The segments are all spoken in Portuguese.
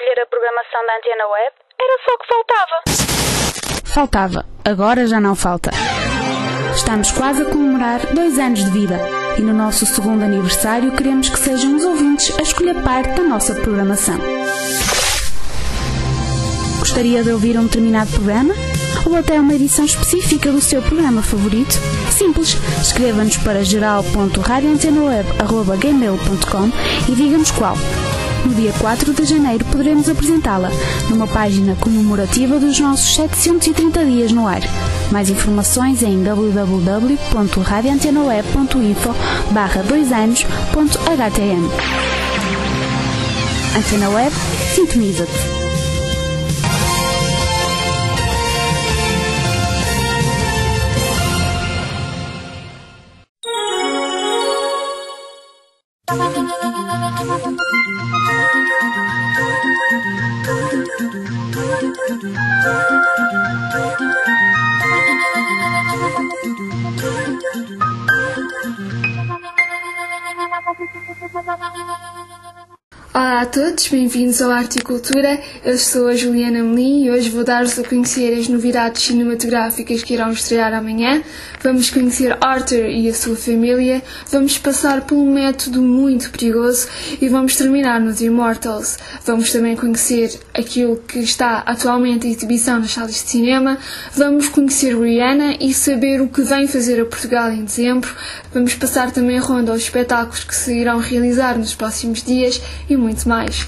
escolher a programação da Antena Web, era só o que faltava. Faltava, agora já não falta. Estamos quase a comemorar 2 anos de vida e no nosso 2º aniversário queremos que sejam os ouvintes a escolher parte da nossa programação. Gostaria de ouvir um determinado programa? Ou até uma edição específica do seu programa favorito? Simples, escreva-nos para geral.radioantenaweb@gmail.com e diga-nos qual. No dia 4 de janeiro poderemos apresentá-la numa página comemorativa dos nossos 730 dias no ar. Mais informações em www.radioantenaweb.info/2anos.htm. Antena Web, sintoniza-te. Olá a todos, bem-vindos ao Arte e Cultura. Eu sou a Juliana Melim e hoje vou dar-vos a conhecer as novidades cinematográficas que irão estrear amanhã. Vamos conhecer Arthur e a sua família, vamos passar por um método muito perigoso e vamos terminar nos Immortals. Vamos também conhecer aquilo que está atualmente em exibição nas salas de cinema, vamos conhecer Rihanna e saber o que vem fazer a Portugal em dezembro. Vamos passar também a ronda aos espetáculos que se irão realizar nos próximos dias e muito mais.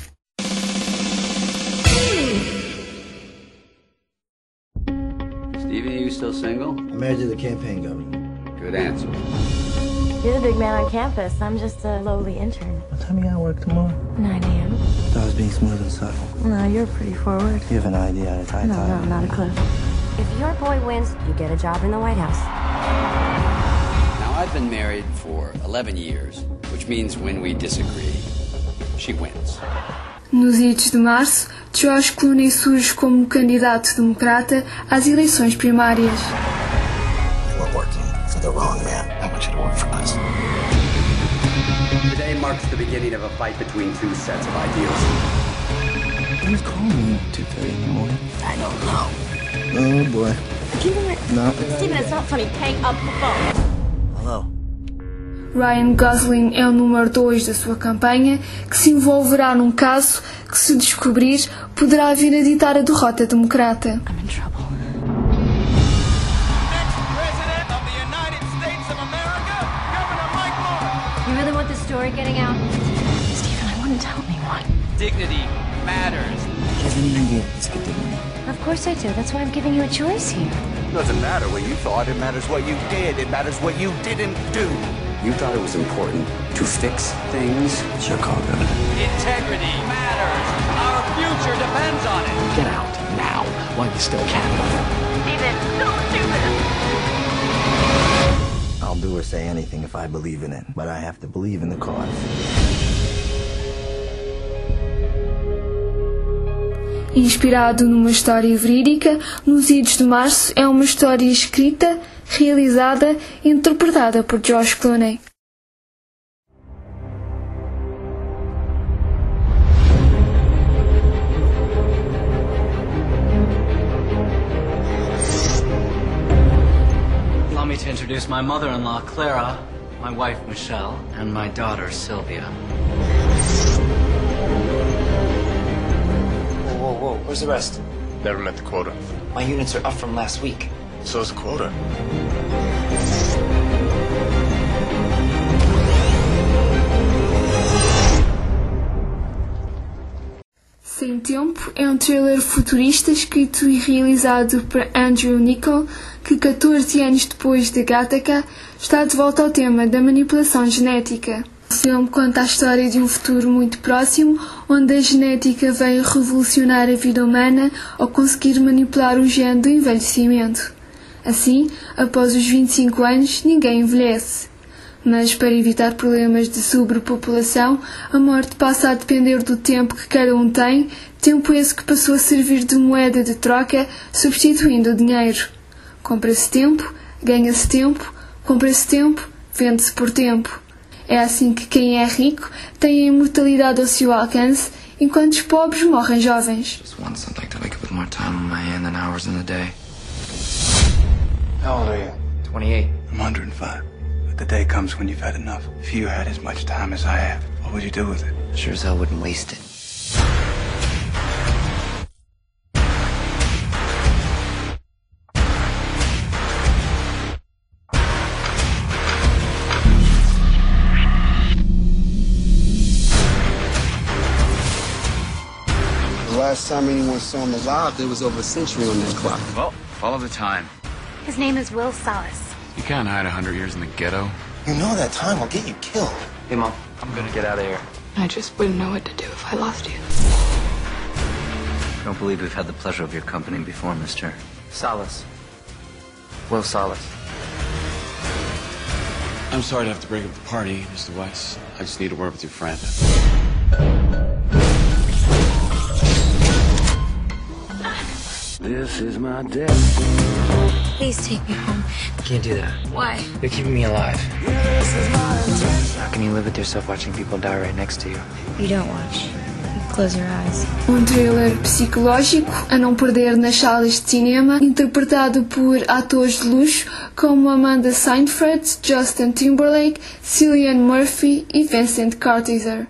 Stevie, are you still single? I'm married to the campaign governor. Good answer. You're the big man on campus. I'm just a lowly intern. What time you gotta work tomorrow? 9 a.m. I was being smooth and subtle. No, you're pretty forward. You have an idea how to tie No, tie? not a clue. If your boy wins, you get a job in the White House. Now, I've been married for 11 years, which means when we disagree, she wins. Nos idos de março, George Clooney surge como candidato democrata às eleições primárias. You were working for the wrong man. I want you to work for us. Today marks the beginning of a fight between two sets of ideals. Who's calling me at 2:30 in the morning? I don't know. Oh boy. Keep it. No. Steven, it's not funny. Hang up the phone. Hello. Ryan Gosling é o número 2 da sua campanha, que se envolverá num caso que, se descobrir, poderá vir a ditar a derrota democrata. I'm in trouble. President of the United States of America, Governor Mike Moore. You really want this story getting out? Stephen, I wouldn't tell anyone. Dignity matters. He doesn't even get this good dignity. Of course I do. That's why I'm giving you a choice here. It doesn't matter what you thought, it matters what you did. It matters what you didn't do. You thought it was important to fix things? It's your call, Governor. Integrity matters. Our future depends on it. Get out now while you still can. Steven, don't do this. I'll do or say anything if I believe in it, but I have to believe in the cause. Inspirado numa história verídica, Nos Idos de Março é uma história escrita, realizada e interpretada por George Clooney. Allow me to introduce my mother-in-law, Clara, my wife, Michelle, and my daughter, Sylvia. Whoa, where's the rest? Never met the quota. My units are up from last week. So's the quota. Sem Tempo é um thriller futurista escrito e realizado por Andrew Niccol, que 14 anos depois de Gattaca está de volta ao tema da manipulação genética. O filme conta a história de um futuro muito próximo, onde a genética veio revolucionar a vida humana ao conseguir manipular o gene do envelhecimento. Assim, após os 25 anos, ninguém envelhece. Mas, para evitar problemas de sobrepopulação, a morte passa a depender do tempo que cada um tem, tempo esse que passou a servir de moeda de troca, substituindo o dinheiro. Compra-se tempo, ganha-se tempo, compra-se tempo, vende-se por tempo. É assim que quem é rico tem a imortalidade ao seu alcance enquanto os pobres morrem jovens. Just once I'd like to wake up with more time on my hand than hours in the day. How old are you? 28. I'm 105. But the day comes when you've had enough. If you had as much time as I have, what would you do with it? Sure as hell wouldn't waste it. The last time anyone saw him alive, there was over a century on that clock. Well, follow the time. His name is Will Salas. You can't hide 100 years in the ghetto. You know that time will get you killed. Hey, Mom, I'm gonna get out of here. I just wouldn't know what to do if I lost you. I don't believe we've had the pleasure of your company before, Mr. Salas. Will Salas. I'm sorry to have to break up the party, Mr. Weiss. I just need to work with your friend. This is my destiny. Please take me home. Can't do that. Why? You're keeping me alive. How can you live with yourself watching people die right next to you? You don't watch. You close your eyes. Thriller psicológico a não perder nas salas de cinema, interpretado por atores de luxo como Amanda Seyfried, Justin Timberlake, Cillian Murphy e Vincent Kartheiser.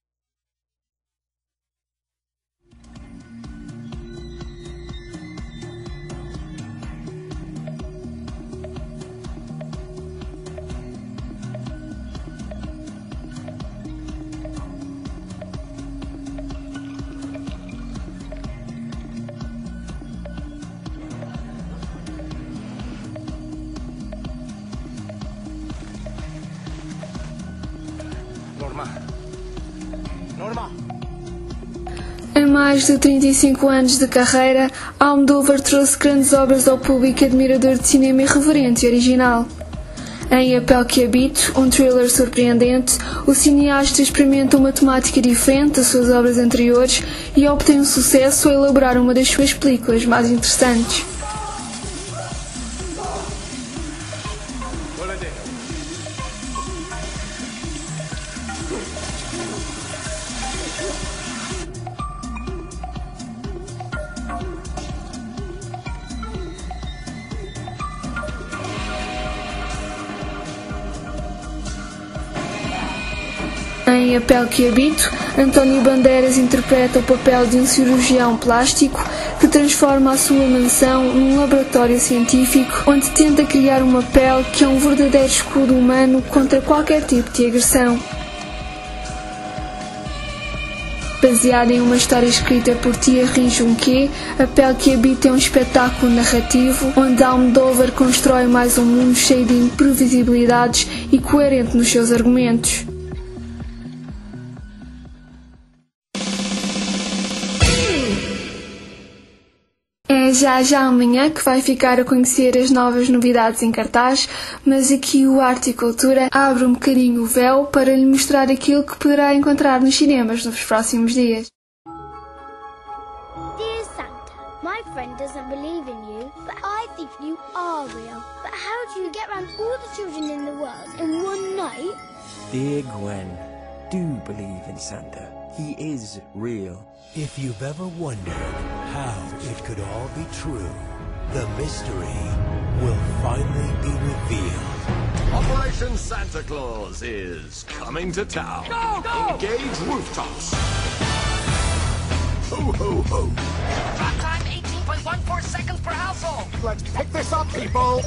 Norma. Em mais de 35 anos de carreira, Almodóvar trouxe grandes obras ao público admirador de cinema irreverente e original. Em A Pele que Habito, um thriller surpreendente, o cineasta experimenta uma temática diferente das suas obras anteriores e obtém um sucesso ao elaborar uma das suas películas mais interessantes. Em A Pele que Habito, António Bandeiras interpreta o papel de um cirurgião plástico que transforma a sua mansão num laboratório científico onde tenta criar uma pele que é um verdadeiro escudo humano contra qualquer tipo de agressão. Baseada em uma história escrita por Thierry Junquet, A Pele que Habito é um espetáculo narrativo onde Almodóvar constrói mais um mundo cheio de imprevisibilidades e coerente nos seus argumentos. É já amanhã que vai ficar a conhecer as novas novidades em cartaz, mas aqui o Arte e Cultura abre um bocadinho o véu para lhe mostrar aquilo que poderá encontrar nos cinemas nos próximos dias. Dear Santa, my friend doesn't believe in you, but I think you are real. But how do you get around all the children in the world in one night? Dear Gwen, do believe in Santa. He is real. If you've ever wondered how it could all be true, the mystery will finally be revealed. Operation Santa Claus is coming to town. Go, go! Engage rooftops. Ho, ho, ho. Drop time 18.14 seconds per household. Let's pick this up, people.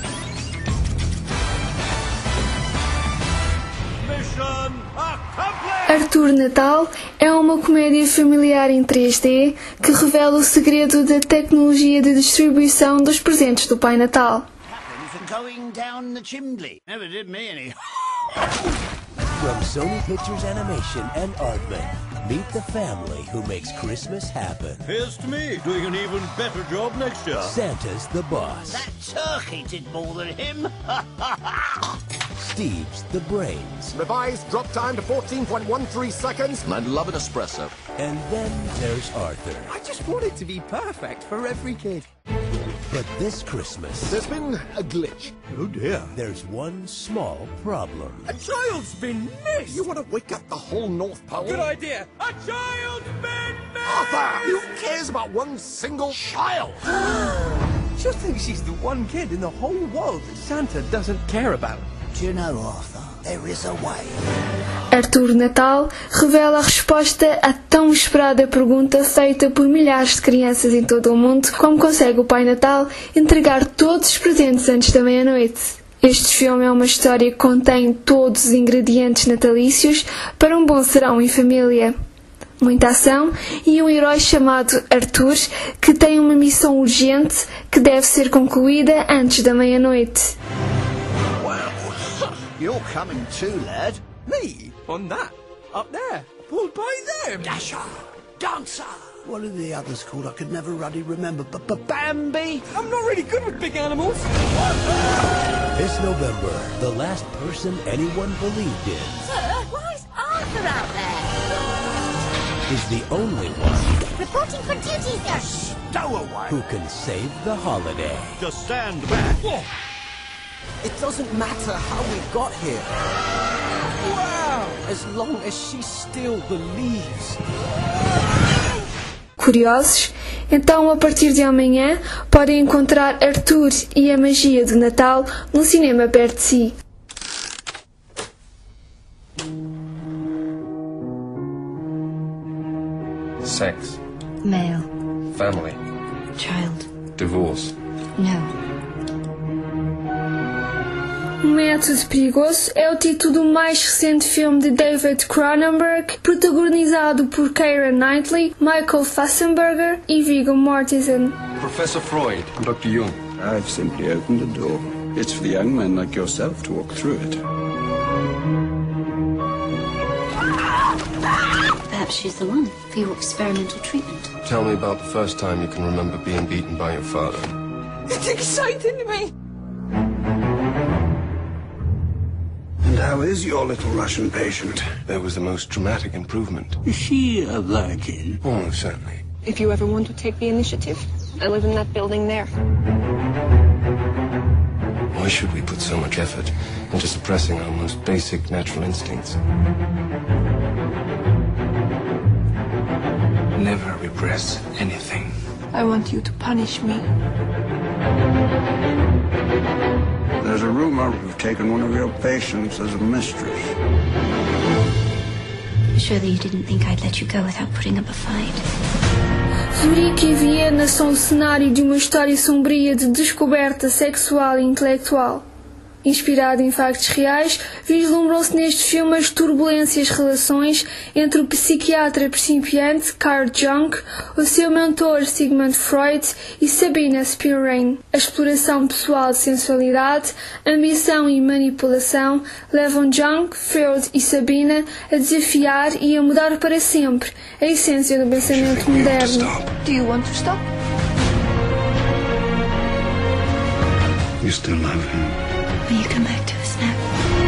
Mission accomplished! Arthur Natal é uma comédia familiar em 3D que revela o segredo da tecnologia de distribuição dos presentes do Pai Natal. Going down the chimney. Never did me any. From Sony Pictures Animation and Aardman, meet the family who makes Christmas happen. Here's to me, doing an even better job next year. Santa's the boss. That turkey did more than him. Steve's the brains. Revised drop time to 14.13 seconds. And I'd love an espresso. And then there's Arthur. I just want it to be perfect for every kid. But this Christmas, there's been a glitch. Oh dear. There's one small problem. A child's been missed! You want to wake up the whole North Pole? Good idea! A child's been missed! Arthur! Who cares about one single child? She'll think she's the one kid in the whole world that Santa doesn't care about. Do you know, Arthur, there is a way. Arthur Natal revela a resposta à tão esperada pergunta feita por milhares de crianças em todo o mundo: como consegue o Pai Natal entregar todos os presentes antes da meia-noite? Este filme é uma história que contém todos os ingredientes natalícios para um bom serão em família. Muita ação e um herói chamado Arthur que tem uma missão urgente que deve ser concluída antes da meia-noite. Well, you're coming too, lad. Me? On that? Up there? Pulled by them? Dasher! Dancer! What are the others called? I could never really remember. Bambi? I'm not really good with big animals. This November, the last person anyone believed in Sir, why is Arthur out there? is the only one Reporting for duty, sir. Stowaway! who can save the holiday. Just stand back. It doesn't matter how we got here. Wow! As long as she still believes. Curiosos? Então, a partir de amanhã, podem encontrar Arthur e a magia do Natal num cinema perto de si. Sex. Male. Family. Child. Divorce. No. O Método Perigoso é o título do mais recente filme de David Cronenberg, protagonizado por Keira Knightley, Michael Fassbender e Viggo Mortensen. Professor Freud. I'm Dr. Jung. I've simply opened the door. It's for the young men like yourself to walk through it. Perhaps she's the one for your experimental treatment. Tell me about the first time you can remember being beaten by your father. It's exciting me. And how is your little Russian patient? There was the most dramatic improvement. Is she a virgin? Oh, certainly. If you ever want to take the initiative, I live in that building there. Why should we put so much effort into suppressing our most basic natural instincts? Never repress anything. I want you to punish me. There's a rumor you've taken one of your patients as a mistress. Surely you didn't think I'd let you go without putting up a fight. Zurique e Viena são o cenário de uma história sombria de descoberta sexual e intelectual. Inspirado em factos reais, vislumbram-se neste filme as turbulências relações entre o psiquiatra principiante Carl Jung, o seu mentor Sigmund Freud e Sabina Spielrein. A exploração pessoal de sensualidade, ambição e manipulação levam Jung, Freud e Sabina a desafiar e a mudar para sempre a essência do pensamento moderno. Do you want to stop? You still love him. Will you come back to us now?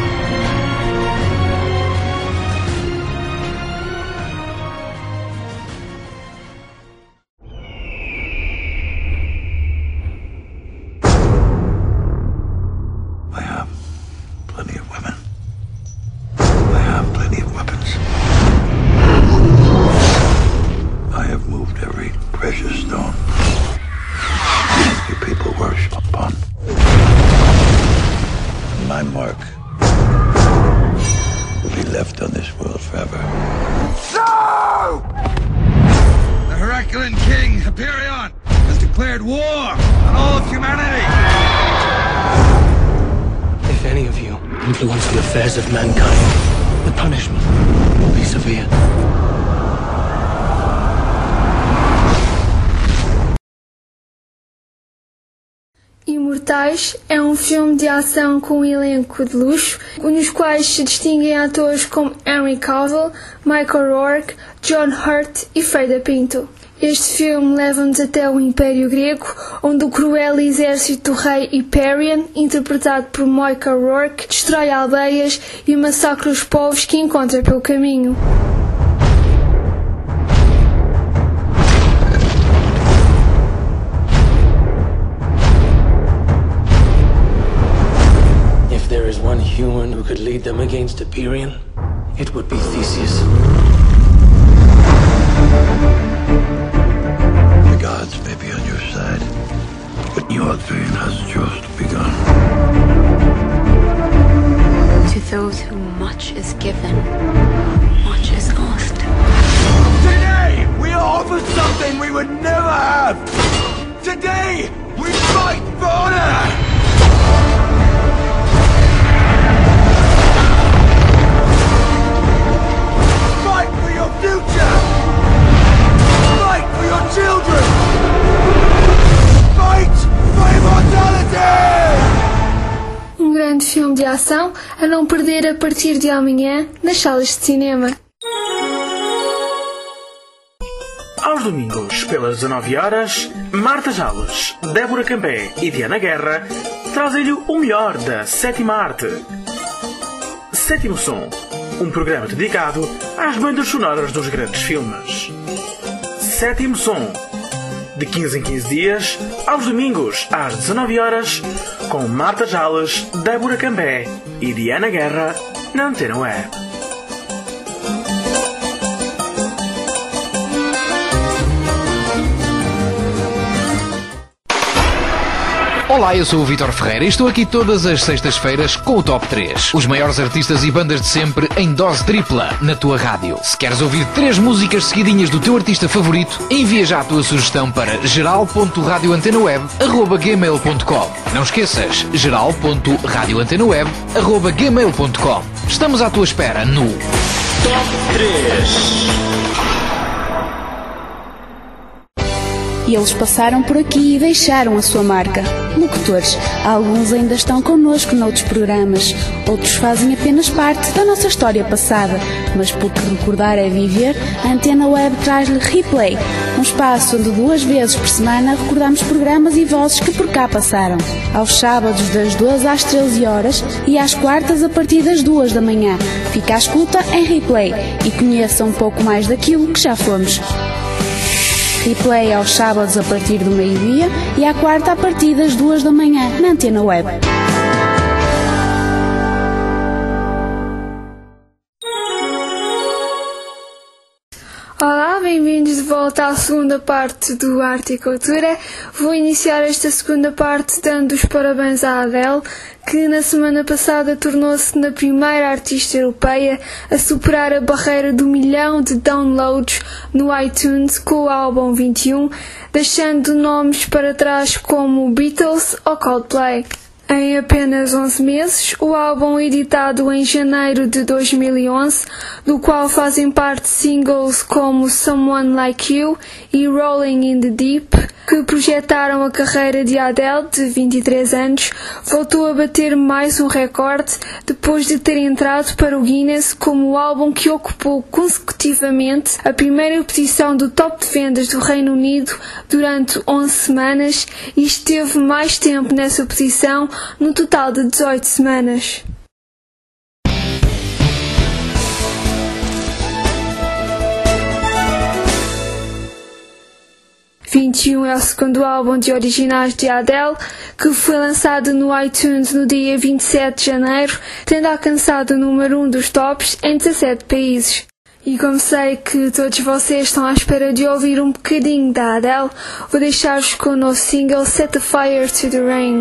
I have plenty of women. I have plenty of weapons. I have moved every precious stone you people worship upon. My mark will be left on this world forever. No! The Herculean king, Hyperion, has declared war on all of humanity. If any of you influence the affairs of mankind, the punishment will be severe. Imortais é um filme de ação com um elenco de luxo, nos quais se distinguem atores como Henry Cavill, Michael Rourke, John Hurt e Freida Pinto. Este filme leva-nos até o Império Grego, onde o cruel exército do rei Hyperion, interpretado por Michael Rourke, destrói aldeias e massacra os povos que encontra pelo caminho. human who could lead them against Hyperion, it would be Theseus. The gods may be on your side, but your dream has just begun. To those whom much is given, much is asked. Today, we are offered something we would never have. Today, we fight for honor. Fight for your future. Fight for your children. Fight for immortality. Grande filme de ação a não perder a partir de amanhã nas salas de cinema. Aos domingos, pelas 19 horas, Marta Jales, Débora Campé e Diana Guerra trazem-lhe o melhor da sétima arte. Sétimo Som, um programa dedicado às bandas sonoras dos grandes filmes. Sétimo Som, de 15 em 15 dias, aos domingos, às 19 horas, com Marta Jales, Débora Campé e Diana Guerra, na Antena Web. Olá, eu sou o Vítor Ferreira e estou aqui todas as sextas-feiras com o Top 3. Os maiores artistas e bandas de sempre em dose tripla na tua rádio. Se queres ouvir 3 músicas seguidinhas do teu artista favorito, envia já a tua sugestão para geral.radioantenaweb@gmail.com. Não esqueças, geral.radioantenaweb@gmail.com. Estamos à tua espera no Top 3. E eles passaram por aqui e deixaram a sua marca. Locutores, alguns ainda estão connosco noutros programas, outros fazem apenas parte da nossa história passada, mas porque recordar é viver, a Antena Web traz-lhe Replay, um espaço onde 2 vezes por semana recordamos programas e vozes que por cá passaram. Aos sábados das 12 às 13 horas e às quartas a partir das 2 da manhã. Fica à escuta em Replay e conheça um pouco mais daquilo que já fomos. Replay aos sábados a partir do meio-dia e à quarta a partir das 2 da manhã na Antena Web. Olá, bem-vindos de volta à segunda parte do Arte e Cultura. Vou iniciar esta segunda parte dando os parabéns à Adele, que na semana passada tornou-se na primeira artista europeia a superar a barreira do 1 milhão de downloads no iTunes com o álbum 21, deixando nomes para trás como Beatles ou Coldplay. Em apenas 11 meses, o álbum editado em janeiro de 2011, do qual fazem parte singles como Someone Like You e Rolling in the Deep, que projetaram a carreira de Adele, de 23 anos, voltou a bater mais um recorde depois de ter entrado para o Guinness como o álbum que ocupou consecutivamente a primeira posição do top de vendas do Reino Unido durante 11 semanas e esteve mais tempo nessa posição, no total de 18 semanas. "21" é o segundo álbum de originais de Adele, que foi lançado no iTunes no dia 27 de janeiro, tendo alcançado o número 1 dos tops em 17 países. E como sei que todos vocês estão à espera de ouvir um bocadinho da Adele, vou deixar-vos com o novo single Set the Fire to the Rain.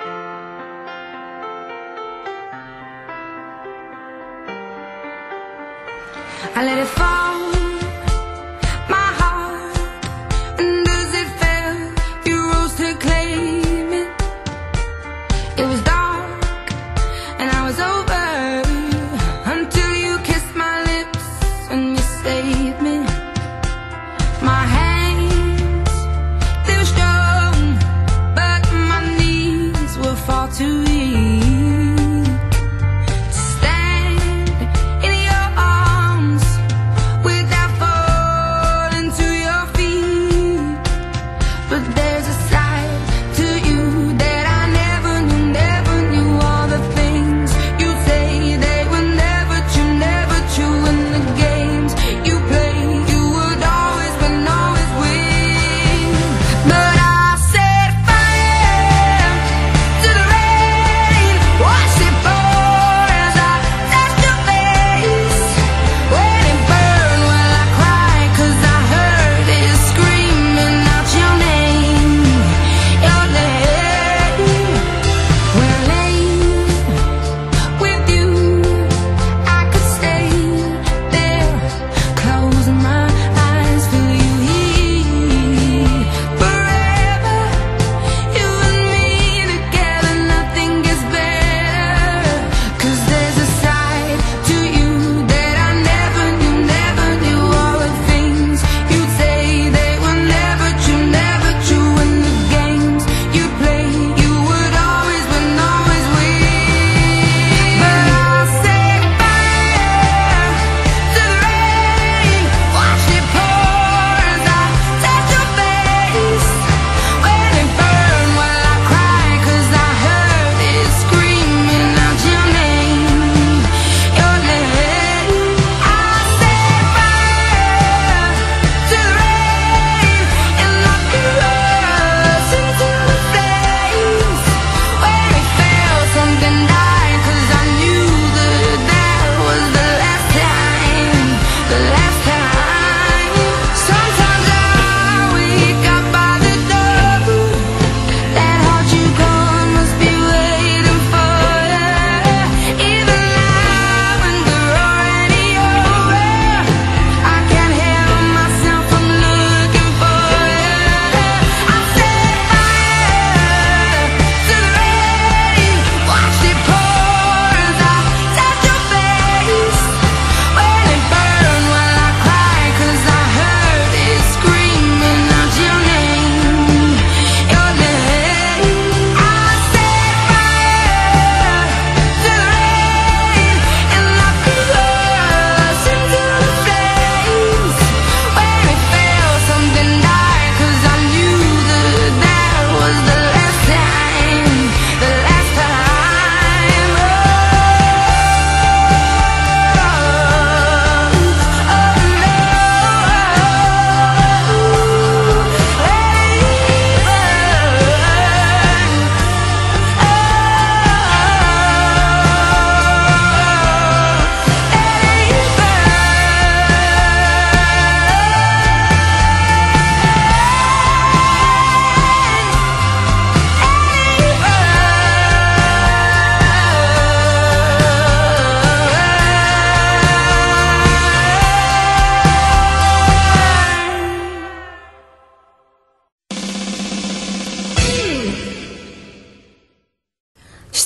I let it fall, my heart, and as it fell, you rose to claim it. It was dark, and I was over, until you kissed my lips, and you saved me. My hands, they were strong, but my knees were far too weak.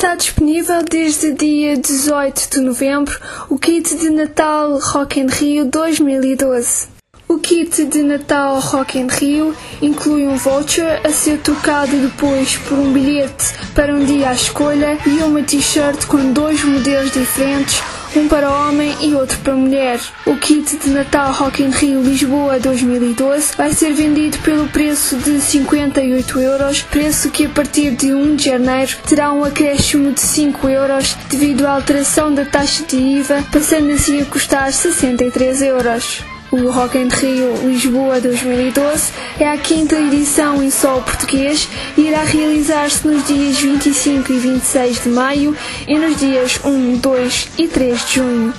Está disponível desde dia 18 de novembro o kit de Natal Rock in Rio 2012. O kit de Natal Rock in Rio inclui um voucher a ser trocado depois por um bilhete para um dia à escolha e uma t-shirt com 2 modelos diferentes, um para homem e outro para mulher. O kit de Natal Rock in Rio Lisboa 2012 vai ser vendido pelo preço de 58 €, preço que a partir de 1 de janeiro terá um acréscimo de 5 € devido à alteração da taxa de IVA, passando assim a custar 63 €. O Rock in Rio Lisboa 2012 é a 5ª edição em solo português e irá realizar-se nos dias 25 e 26 de maio e nos dias 1, 2 e 3 de junho.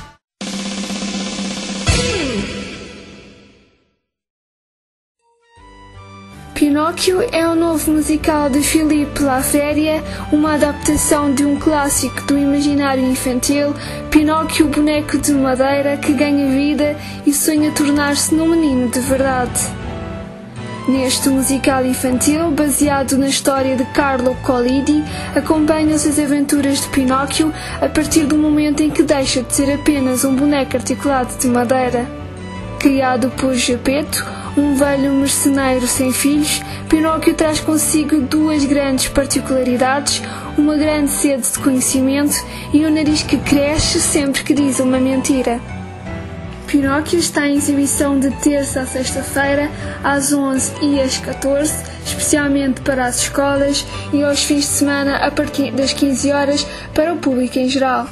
Pinóquio é um novo musical de Philippe Laféria, uma adaptação de um clássico do imaginário infantil, Pinóquio, o boneco de madeira que ganha vida e sonha tornar-se num menino de verdade. Neste musical infantil, baseado na história de Carlo Collodi, acompanham-se as aventuras de Pinóquio a partir do momento em que deixa de ser apenas um boneco articulado de madeira. Criado por Geppetto, um velho mercenário sem filhos, Pinóquio traz consigo 2 grandes particularidades, uma grande sede de conhecimento e um nariz que cresce sempre que diz uma mentira. Pinóquio está em exibição de terça a sexta-feira, às 11 e às 14, especialmente para as escolas, e aos fins de semana a partir das 15 horas para o público em geral.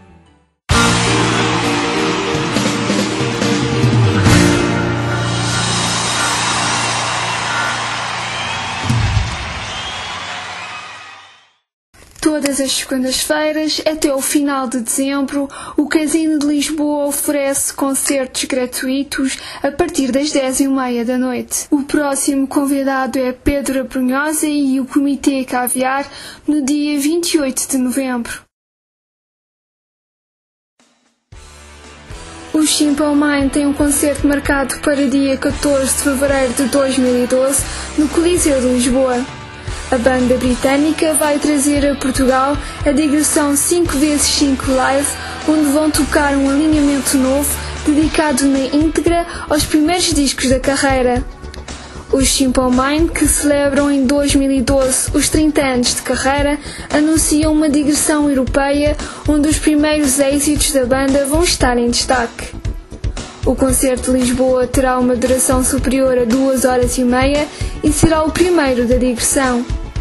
Todas as segundas-feiras, até o final de dezembro, o Casino de Lisboa oferece concertos gratuitos a partir das 10h30 da noite. O próximo convidado é Pedro Abrunhosa e o Comitê Caviar no dia 28 de novembro. Os Simple Minds têm um concerto marcado para dia 14 de fevereiro de 2012 no Coliseu de Lisboa. A banda britânica vai trazer a Portugal a digressão 5x5 Live, onde vão tocar um alinhamento novo dedicado na íntegra aos primeiros discos da carreira. Os Simple Minds, que celebram em 2012 os 30 anos de carreira, anunciam uma digressão europeia onde os primeiros êxitos da banda vão estar em destaque. O concerto de Lisboa terá uma duração superior a 2h30 e será o primeiro da digressão.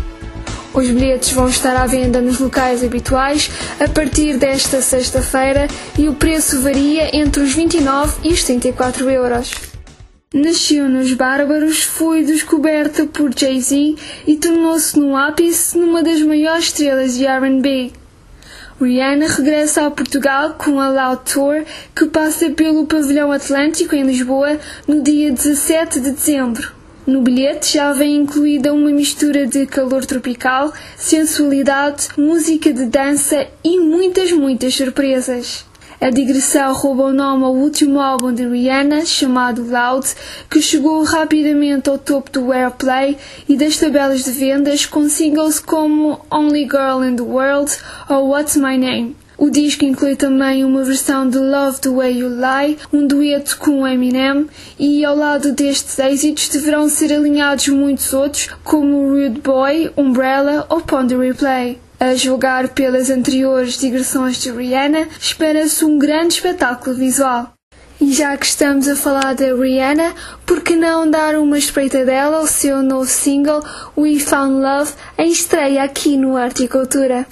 Os bilhetes vão estar à venda nos locais habituais a partir desta sexta-feira e o preço varia entre os 29 e os 34 €. Nasceu nos Bárbaros, foi descoberta por Jay-Z e tornou-se no ápice numa das maiores estrelas de R&B. Rihanna regressa a Portugal com a Loud Tour, que passa pelo Pavilhão Atlântico em Lisboa no dia 17 de dezembro. No bilhete já vem incluída uma mistura de calor tropical, sensualidade, música de dança e muitas surpresas. A digressão rouba o nome ao último álbum de Rihanna, chamado Loud, que chegou rapidamente ao topo do Airplay e das tabelas de vendas com singles como Only Girl in the World ou What's My Name. O disco inclui também uma versão de Love the Way You Lie, um dueto com Eminem, e ao lado destes êxitos deverão ser alinhados muitos outros, como Rude Boy, Umbrella ou Pon the Replay. A julgar pelas anteriores digressões de Rihanna, espera-se um grande espetáculo visual. E já que estamos a falar da Rihanna, por que não dar uma espreitadela ao seu novo single We Found Love, em estreia aqui no Arte e Cultura?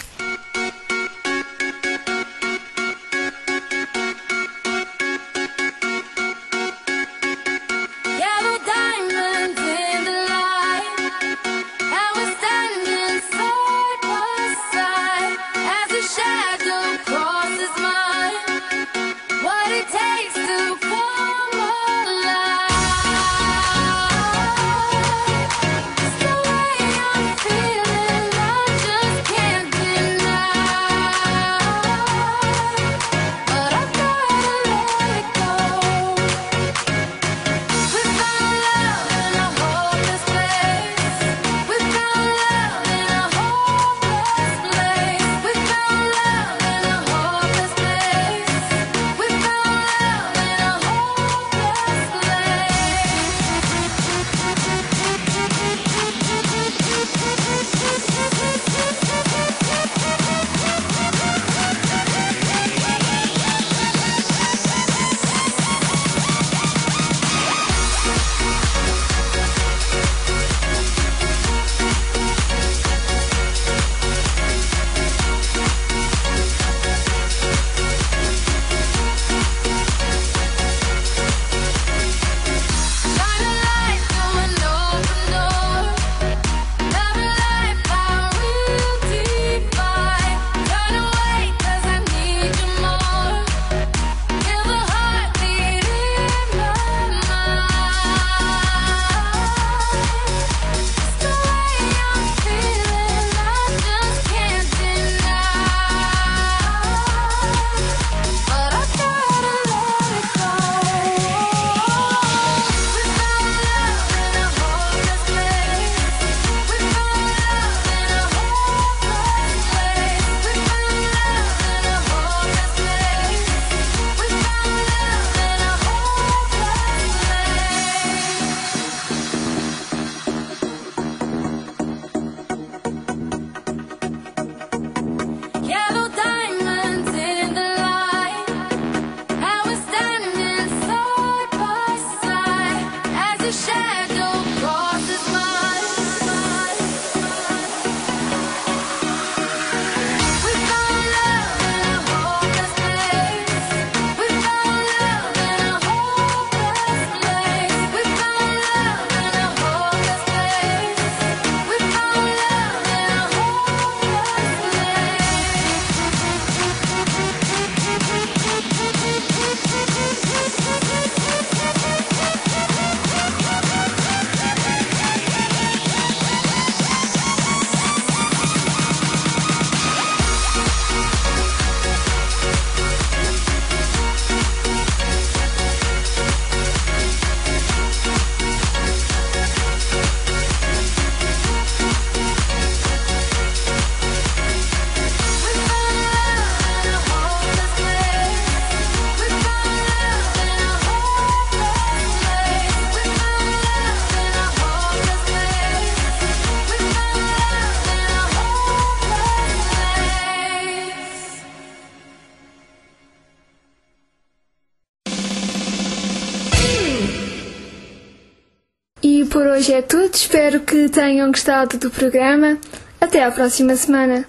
Feeling I just can't deny. shadow crosses mine. We found love in a hopeless place. We found love in a hopeless place. We found love in a hopeless place. We found love in a hopeless E por hoje é tudo. Espero que tenham gostado do programa. Até à próxima semana.